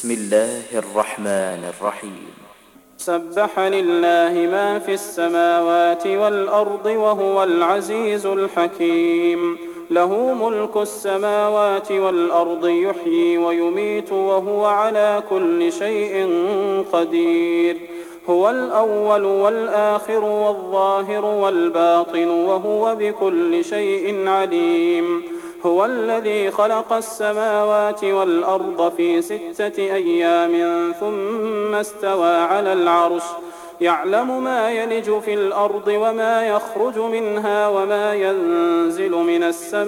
بسم الله الرحمن الرحيم. سبح لله ما في السماوات والأرض وهو العزيز الحكيم. له ملك السماوات والأرض يحيي ويميت وهو على كل شيء قدير. هو الأول والآخر والظاهر والباطن وهو بكل شيء عليم. هو الذي خلق السماوات والأرض في 6 أيام ثم استوى على العرش يعلم ما يلج في الأرض وما يخرج منها وما ينزل من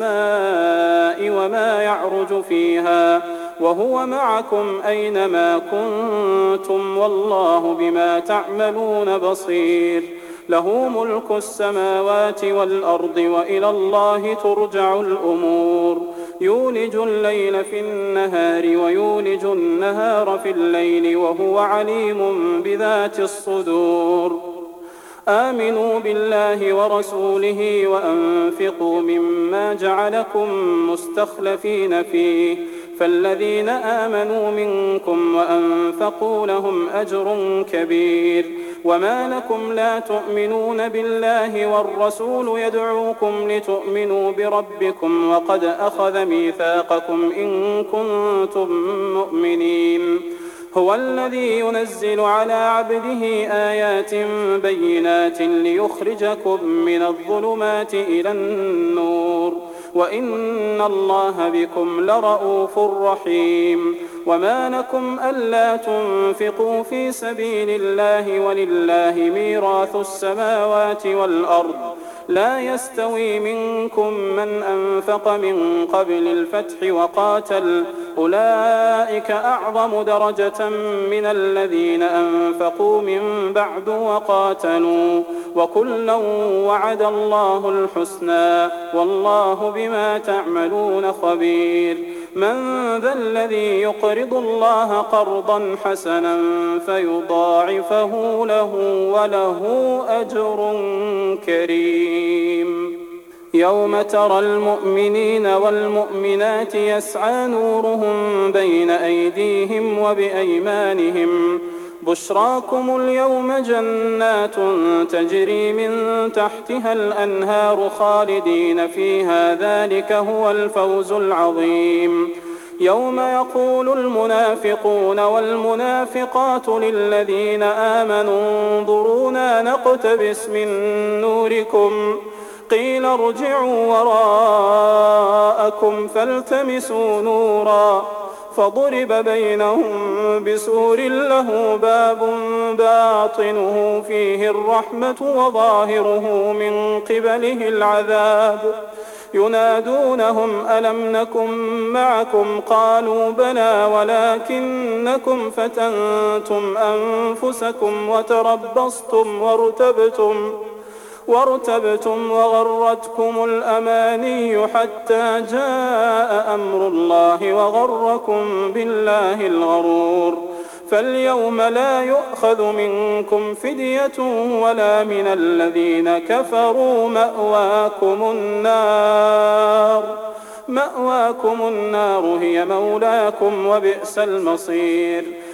السماء وما يعرج فيها وهو معكم أينما كنتم والله بما تعملون بصير. له ملك السماوات والأرض وإلى الله ترجع الأمور. يولج الليل في النهار ويولج النهار في الليل وهو عليم بذات الصدور. آمنوا بالله ورسوله وأنفقوا مما جعلكم مستخلفين فيه فالذين آمنوا منكم وأنفقوا لهم أجر كبير. وما لكم لا تؤمنون بالله والرسول يدعوكم لتؤمنوا بربكم وقد أخذ ميثاقكم إن كنتم مؤمنين. هو الذي ينزل على عبده آيات بينات ليخرجكم من الظلمات إلى النور وإن الله بكم لرءوف رحيم. وما لكم ألا تنفقوا في سبيل الله ولله ميراث السماوات والأرض لا يستوي منكم من أنفق من قبل الفتح وقاتل أولئك أعظم درجة من الذين أنفقوا من بعد وقاتلوا وكلا وعد الله الحسنى والله بما تعملون خبير. من ذا الذي يقرض الله قرضا حسنا فيضاعفه له وله أجر كريم. يوم ترى المؤمنين والمؤمنات يسعى نورهم بين أيديهم وبأيمانهم بشراكم اليوم جنات تجري من تحتها الأنهار خالدين فيها ذلك هو الفوز العظيم. يوم يقول المنافقون والمنافقات للذين آمنوا انظرونا نقتبس من نوركم قيل ارجعوا وراءكم فالتمسوا نورا فضرب بينهم بسور له باب باطنه فيه الرحمة وظاهره من قبله العذاب ينادونهم ألم نكن معكم قالوا بلى ولكنكم فتنتم أنفسكم وتربصتم وارتبتم وغرتكم الأماني حتى جاء أمر الله وغركم بالله الغرور. فاليوم لا يؤخذ منكم فدية ولا من الذين كفروا مأواكم النار هي مولاكم وبئس المصير.